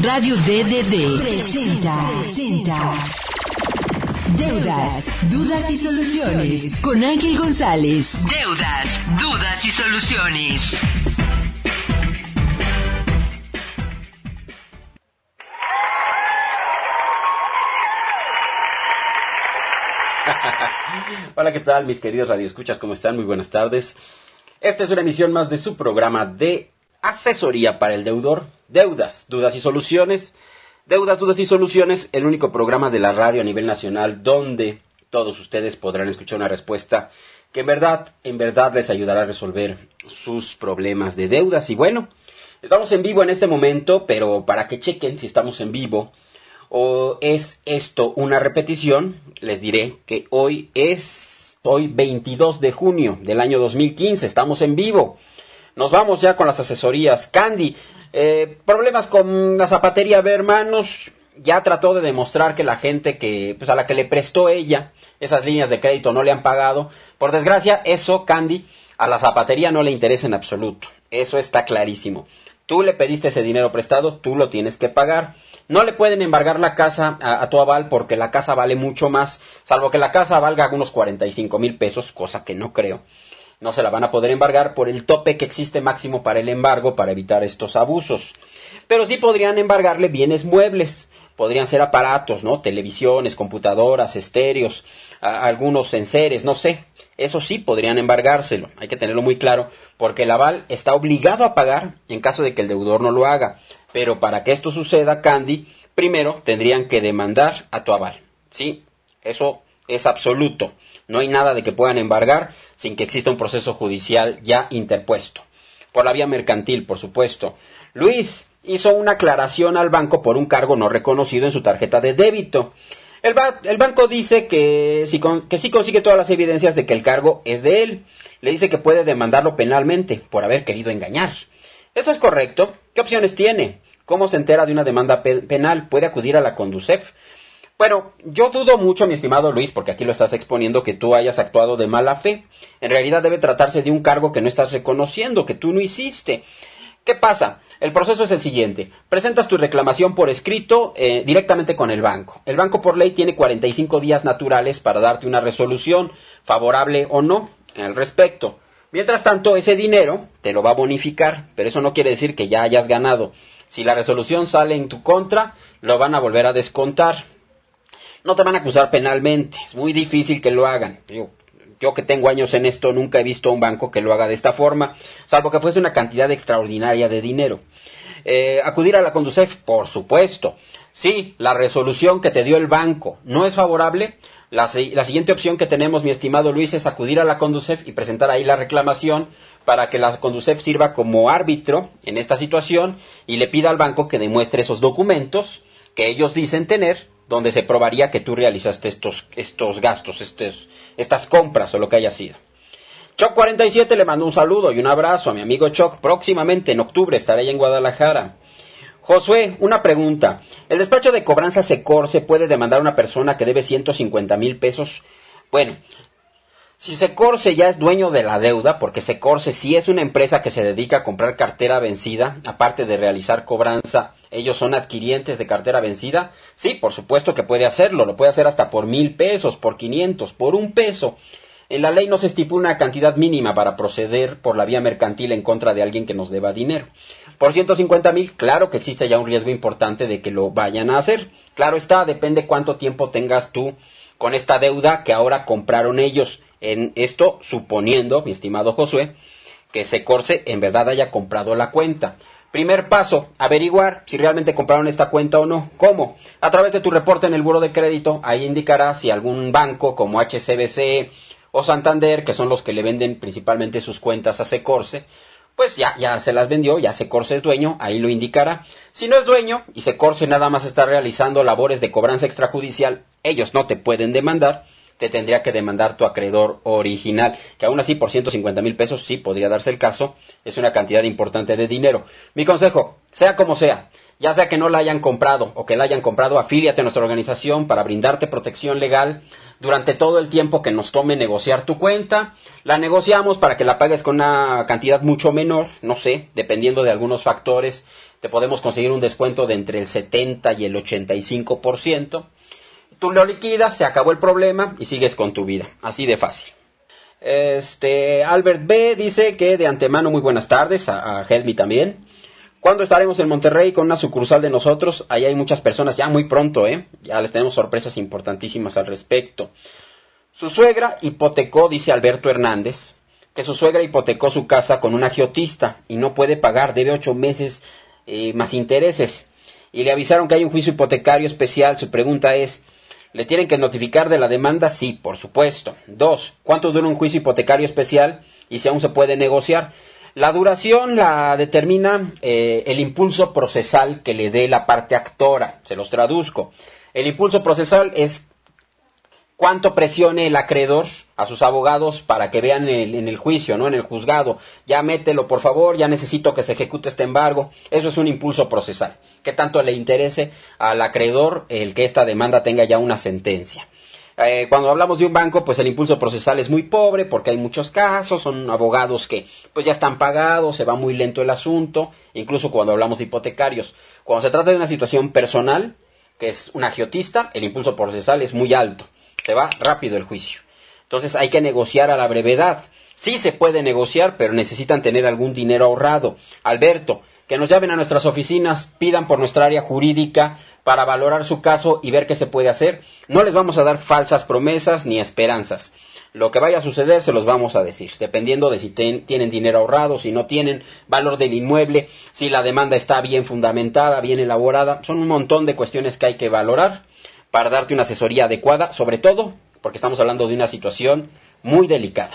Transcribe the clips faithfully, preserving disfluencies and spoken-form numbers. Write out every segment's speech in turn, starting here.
Radio D D D presenta, presenta Deudas, Dudas y Soluciones con Ángel González. Deudas, Dudas y Soluciones. Hola, ¿qué tal, mis queridos radioescuchas? ¿Cómo están? Muy buenas tardes. Esta es una emisión más de su programa de asesoría para el deudor. Deudas, Dudas y Soluciones. Deudas, Dudas y Soluciones, el único programa de la radio a nivel nacional donde todos ustedes podrán escuchar una respuesta que en verdad, en verdad les ayudará a resolver sus problemas de deudas. Y bueno, estamos en vivo en este momento, pero para que chequen si estamos en vivo o es esto una repetición, les diré que hoy es hoy veintidós de junio del año dos mil quince, estamos en vivo. Nos vamos ya con las asesorías. Candy, eh, problemas con la zapatería. A ver, hermanos, ya trató de demostrar que la gente que, pues a la que le prestó ella esas líneas de crédito no le han pagado. Por desgracia, eso, Candy, a la zapatería no le interesa en absoluto. Eso está clarísimo. Tú le pediste ese dinero prestado, tú lo tienes que pagar. No le pueden embargar la casa a, a tu aval porque la casa vale mucho más, salvo que la casa valga unos cuarenta y cinco mil pesos, cosa que no creo. No se la van a poder embargar por el tope que existe máximo para el embargo para evitar estos abusos. Pero sí podrían embargarle bienes muebles. Podrían ser aparatos, ¿no? Televisiones, computadoras, estéreos, a, algunos enseres, no sé. Eso sí podrían embargárselo. Hay que tenerlo muy claro porque el aval está obligado a pagar en caso de que el deudor no lo haga. Pero para que esto suceda, Candy, primero tendrían que demandar a tu aval. ¿Sí? Eso es absoluto. No hay nada de que puedan embargar sin que exista un proceso judicial ya interpuesto. Por la vía mercantil, por supuesto. Luis hizo una aclaración al banco por un cargo no reconocido en su tarjeta de débito. El, ba- el banco dice que sí si que sí consigue todas las evidencias de que el cargo es de él. Le dice que puede demandarlo penalmente por haber querido engañar. ¿Esto es correcto? ¿Qué opciones tiene? ¿Cómo se entera de una demanda pe- penal? ¿Puede acudir a la Conducef? Bueno, yo dudo mucho, mi estimado Luis, porque aquí lo estás exponiendo, que tú hayas actuado de mala fe. En realidad debe tratarse de un cargo que no estás reconociendo, que tú no hiciste. ¿Qué pasa? El proceso es el siguiente. Presentas tu reclamación por escrito eh, directamente con el banco. El banco por ley tiene cuarenta y cinco días naturales para darte una resolución, favorable o no, al respecto. Mientras tanto, ese dinero te lo va a bonificar, pero eso no quiere decir que ya hayas ganado. Si la resolución sale en tu contra, lo van a volver a descontar. No te van a acusar penalmente, es muy difícil que lo hagan. Yo, yo que tengo años en esto, nunca he visto a un banco que lo haga de esta forma, salvo que fuese una cantidad extraordinaria de dinero. Eh, ¿Acudir a la Conducef? Por supuesto. Sí, la resolución que te dio el banco no es favorable. La, la siguiente opción que tenemos, mi estimado Luis, es acudir a la Conducef y presentar ahí la reclamación para que la Conducef sirva como árbitro en esta situación y le pida al banco que demuestre esos documentos que ellos dicen tener, donde se probaría que tú realizaste estos, estos gastos, estos, estas compras o lo que haya sido. Choc cuarenta y siete le mando un saludo y un abrazo a mi amigo Choc. Próximamente en octubre estaré en Guadalajara. Josué, una pregunta. ¿El despacho de cobranza Secorse puede demandar a una persona que debe ciento cincuenta mil pesos? Bueno, si Secorse ya es dueño de la deuda, porque Secorse sí es una empresa que se dedica a comprar cartera vencida, aparte de realizar cobranza, ellos son adquirientes de cartera vencida, sí, por supuesto que puede hacerlo, lo puede hacer hasta por mil pesos, por quinientos, por un peso. En la ley no se estipula una cantidad mínima para proceder por la vía mercantil en contra de alguien que nos deba dinero. Por ciento cincuenta mil, claro que existe ya un riesgo importante de que lo vayan a hacer. Claro está, depende cuánto tiempo tengas tú con esta deuda que ahora compraron ellos. En esto, suponiendo, mi estimado Josué, que Secorse en verdad haya comprado la cuenta. Primer paso, averiguar si realmente compraron esta cuenta o no. ¿Cómo? A través de tu reporte en el buro de crédito, ahí indicará si algún banco como H S B C o Santander, que son los que le venden principalmente sus cuentas a Secorse, pues ya, ya se las vendió, ya Secorse es dueño, ahí lo indicará. Si no es dueño y Secorse nada más está realizando labores de cobranza extrajudicial, ellos no te pueden demandar, te tendría que demandar tu acreedor original, que aún así por ciento cincuenta mil pesos sí podría darse el caso, es una cantidad importante de dinero. Mi consejo, sea como sea, Ya sea que no la hayan comprado o que la hayan comprado, afíliate a nuestra organización para brindarte protección legal durante todo el tiempo que nos tome negociar tu cuenta. La negociamos para que la pagues con una cantidad mucho menor, no sé, dependiendo de algunos factores, te podemos conseguir un descuento de entre el setenta y el ochenta y cinco por ciento. Tú lo liquidas, se acabó el problema y sigues con tu vida, así de fácil. Este, Albert B. dice que de antemano muy buenas tardes, a, a Helmi también. ¿Cuándo estaremos en Monterrey con una sucursal de nosotros? Ahí hay muchas personas, ya muy pronto, ¿eh? Ya les tenemos sorpresas importantísimas al respecto. Su suegra hipotecó, dice Alberto Hernández, que su suegra hipotecó su casa con un agiotista y no puede pagar, debe ocho meses eh, más intereses. Y le avisaron que hay un juicio hipotecario especial. Su pregunta es, ¿le tienen que notificar de la demanda? Sí, por supuesto. Dos, ¿cuánto dura un juicio hipotecario especial y si aún se puede negociar? La duración la determina eh, el impulso procesal que le dé la parte actora. Se los traduzco. El impulso procesal es cuánto presione el acreedor a sus abogados para que vean el, en el juicio, ¿no? En el juzgado. Ya mételo, por favor, ya necesito que se ejecute este embargo. Eso es un impulso procesal. ¿Qué tanto le interese al acreedor el que esta demanda tenga ya una sentencia? Eh, cuando hablamos de un banco, pues el impulso procesal es muy pobre porque hay muchos casos, son abogados que pues ya están pagados, se va muy lento el asunto, incluso cuando hablamos de hipotecarios. Cuando se trata de una situación personal, que es un agiotista, el impulso procesal es muy alto, se va rápido el juicio. Entonces hay que negociar a la brevedad. Sí se puede negociar, pero necesitan tener algún dinero ahorrado. Alberto, que nos llamen a nuestras oficinas, pidan por nuestra área jurídica para valorar su caso y ver qué se puede hacer. No les vamos a dar falsas promesas ni esperanzas. Lo que vaya a suceder se los vamos a decir, dependiendo de si ten, tienen dinero ahorrado, si no tienen, valor del inmueble, si la demanda está bien fundamentada, bien elaborada. Son un montón de cuestiones que hay que valorar para darte una asesoría adecuada, sobre todo porque estamos hablando de una situación muy delicada.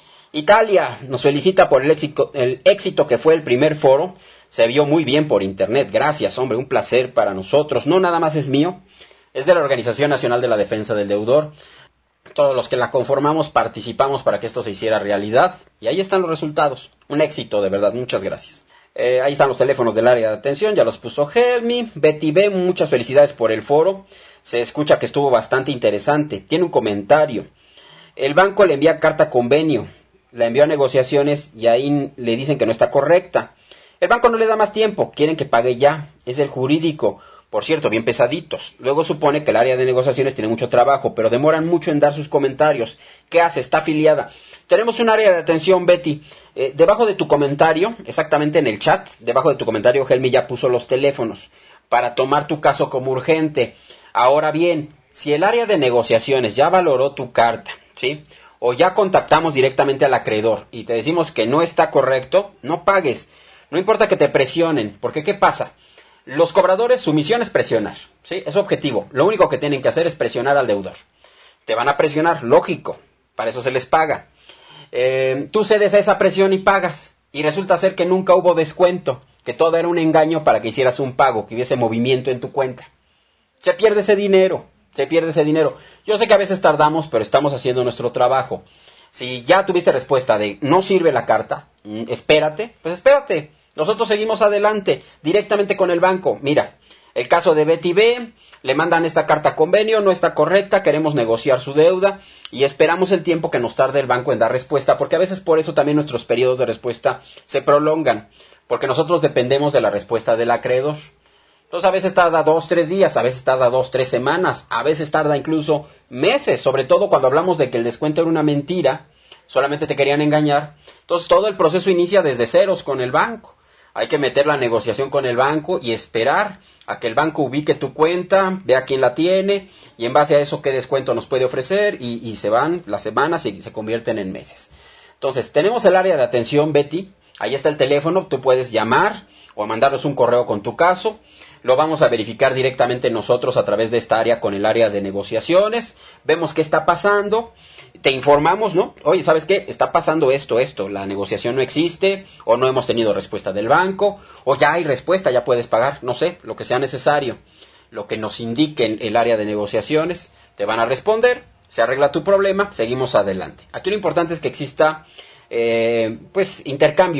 Italia nos felicita por el éxito, el éxito que fue el primer foro. Se vio muy bien por internet. Gracias, hombre, un placer para nosotros. No nada más es mío, es de la Organización Nacional de la Defensa del Deudor. Todos los que la conformamos participamos para que esto se hiciera realidad. Y ahí están los resultados. Un éxito, de verdad. Muchas gracias. Eh, ahí están los teléfonos del área de atención. Ya los puso Helmi. Betty B, muchas felicidades por el foro. Se escucha que estuvo bastante interesante. Tiene un comentario. El banco le envía carta convenio. La envió a negociaciones y ahí le dicen que no está correcta. El banco no le da más tiempo, quieren que pague ya, es el jurídico, por cierto, bien pesaditos. Luego supone que el área de negociaciones tiene mucho trabajo, pero demoran mucho en dar sus comentarios. ¿Qué hace? Está afiliada. Tenemos un área de atención, Betty. Eh, debajo de tu comentario, exactamente en el chat, debajo de tu comentario, Helmi ya puso los teléfonos para tomar tu caso como urgente. Ahora bien, si el área de negociaciones ya valoró tu carta, ¿sí?, o ya contactamos directamente al acreedor y te decimos que no está correcto, no pagues. No importa que te presionen, porque ¿qué pasa? Los cobradores, su misión es presionar, ¿sí? Es su objetivo. Lo único que tienen que hacer es presionar al deudor. Te van a presionar, lógico, para eso se les paga. Eh, tú cedes a esa presión y pagas, y resulta ser que nunca hubo descuento, que todo era un engaño para que hicieras un pago, que hubiese movimiento en tu cuenta. Se pierde ese dinero, se pierde ese dinero. Yo sé que a veces tardamos, pero estamos haciendo nuestro trabajo. Si ya tuviste respuesta de no sirve la carta, espérate, pues espérate. Nosotros seguimos adelante, directamente con el banco. Mira, el caso de Betty B, le mandan esta carta convenio, no está correcta, queremos negociar su deuda y esperamos el tiempo que nos tarde el banco en dar respuesta, porque a veces por eso también nuestros periodos de respuesta se prolongan, porque nosotros dependemos de la respuesta del acreedor. Entonces a veces tarda dos, tres días, a veces tarda dos, tres semanas, a veces tarda incluso meses, sobre todo cuando hablamos de que el descuento era una mentira, solamente te querían engañar. Entonces todo el proceso inicia desde ceros con el banco. Hay que meter la negociación con el banco y esperar a que el banco ubique tu cuenta, vea quién la tiene y en base a eso qué descuento nos puede ofrecer y, y se van las semanas y se convierten en meses. Entonces tenemos el área de atención, Betty, ahí está el teléfono, tú puedes llamar o mandarnos un correo con tu caso. Lo vamos a verificar directamente nosotros a través de esta área con el área de negociaciones. Vemos qué está pasando. Te informamos, ¿no? Oye, ¿sabes qué? Está pasando esto, esto. La negociación no existe o no hemos tenido respuesta del banco o ya hay respuesta, ya puedes pagar. No sé, lo que sea necesario. Lo que nos indique el área de negociaciones. Te van a responder. Se arregla tu problema. Seguimos adelante. Aquí lo importante es que exista, eh, pues, intercambio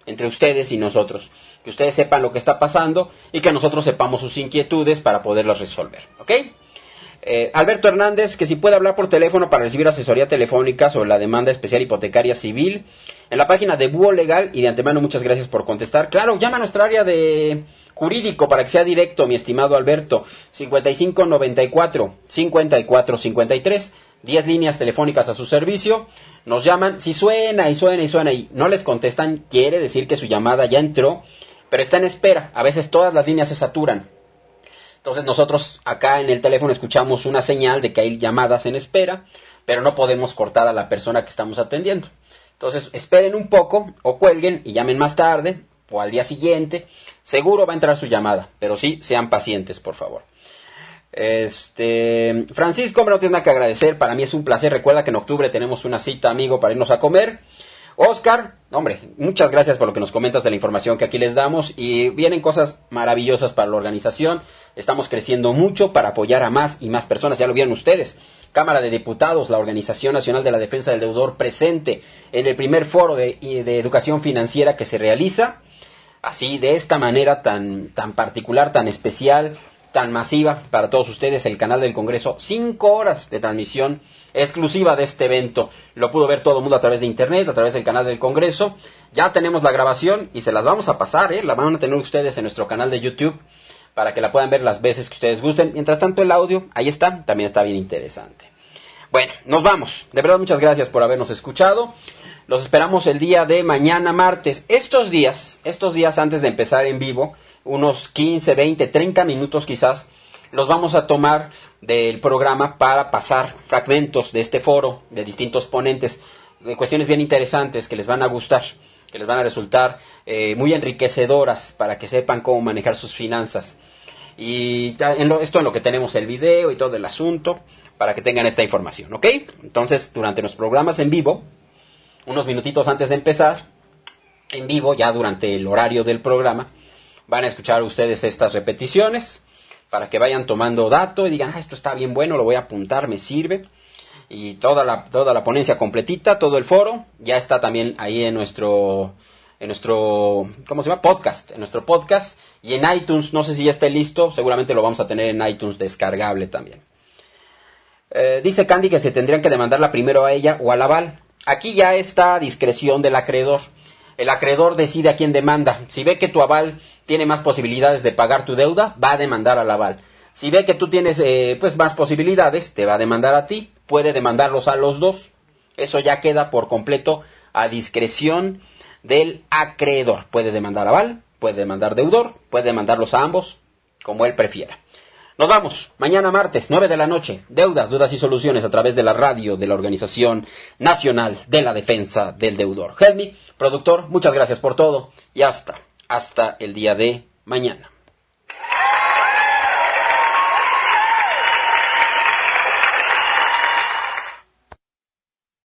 entre ustedes y nosotros. Que ustedes sepan lo que está pasando y que nosotros sepamos sus inquietudes para poderlas resolver, ¿ok? Eh, Alberto Hernández, que si puede hablar por teléfono para recibir asesoría telefónica sobre la demanda especial hipotecaria civil en la página de Búho Legal, y de antemano muchas gracias por contestar. Claro, llama a nuestra área de jurídico para que sea directo, mi estimado Alberto. cincuenta y cinco noventa y cuatro cincuenta y cuatro cincuenta y tres, diez líneas telefónicas a su servicio. Nos llaman, si suena y suena y suena y no les contestan, quiere decir que su llamada ya entró, pero está en espera. A veces todas las líneas se saturan. Entonces nosotros acá en el teléfono escuchamos una señal de que hay llamadas en espera, pero no podemos cortar a la persona que estamos atendiendo. Entonces esperen un poco o cuelguen y llamen más tarde o al día siguiente. Seguro va a entrar su llamada, pero sí, sean pacientes, por favor. Este Francisco, me no tiene nada que agradecer, para mí es un placer. Recuerda que en octubre tenemos una cita, amigo, para irnos a comer. Oscar, hombre, muchas gracias por lo que nos comentas de la información que aquí les damos, y vienen cosas maravillosas para la organización. Estamos creciendo mucho para apoyar a más y más personas, ya lo vieron ustedes. Cámara de Diputados, la Organización Nacional de la Defensa del Deudor, presente en el primer foro de, de educación financiera que se realiza, así de esta manera tan, tan particular, tan especial, tan masiva para todos ustedes, el canal del Congreso, cinco horas de transmisión exclusiva de este evento. Lo pudo ver todo el mundo a través de internet, a través del canal del Congreso. Ya tenemos la grabación y se las vamos a pasar, ¿eh? La van a tener ustedes en nuestro canal de YouTube para que la puedan ver las veces que ustedes gusten. Mientras tanto, el audio, ahí está, también está bien interesante. Bueno, nos vamos. De verdad, muchas gracias por habernos escuchado. Los esperamos el día de mañana martes. Estos días, estos días antes de empezar en vivo, unos quince, veinte, treinta minutos quizás, los vamos a tomar del programa para pasar fragmentos de este foro, de distintos ponentes, de cuestiones bien interesantes que les van a gustar, que les van a resultar eh, muy enriquecedoras para que sepan cómo manejar sus finanzas. Y en lo, esto en lo que tenemos el video y todo el asunto, para que tengan esta información, ¿ok? Entonces, durante los programas en vivo, unos minutitos antes de empezar, en vivo, ya durante el horario del programa, van a escuchar ustedes estas repeticiones para que vayan tomando dato y digan, ah, esto está bien bueno, lo voy a apuntar, me sirve. Y toda la, toda la ponencia completita, todo el foro, ya está también ahí en nuestro, en nuestro, ¿cómo se llama? Podcast, en nuestro podcast. Y en iTunes, no sé si ya esté listo, seguramente lo vamos a tener en iTunes descargable también. Eh, dice Candy que se tendrían que demandarla primero a ella o al aval. Aquí ya está a discreción del acreedor. El acreedor decide a quién demanda. Si ve que tu aval tiene más posibilidades de pagar tu deuda, va a demandar al aval. Si ve que tú tienes eh, pues más posibilidades, te va a demandar a ti. Puede demandarlos a los dos. Eso ya queda por completo a discreción del acreedor. Puede demandar aval, puede demandar deudor, puede demandarlos a ambos, como él prefiera. Nos vamos, mañana martes, nueve de la noche, Deudas, Dudas y Soluciones a través de la radio de la Organización Nacional de la Defensa del Deudor. Helmi, productor, muchas gracias por todo y hasta, hasta el día de mañana.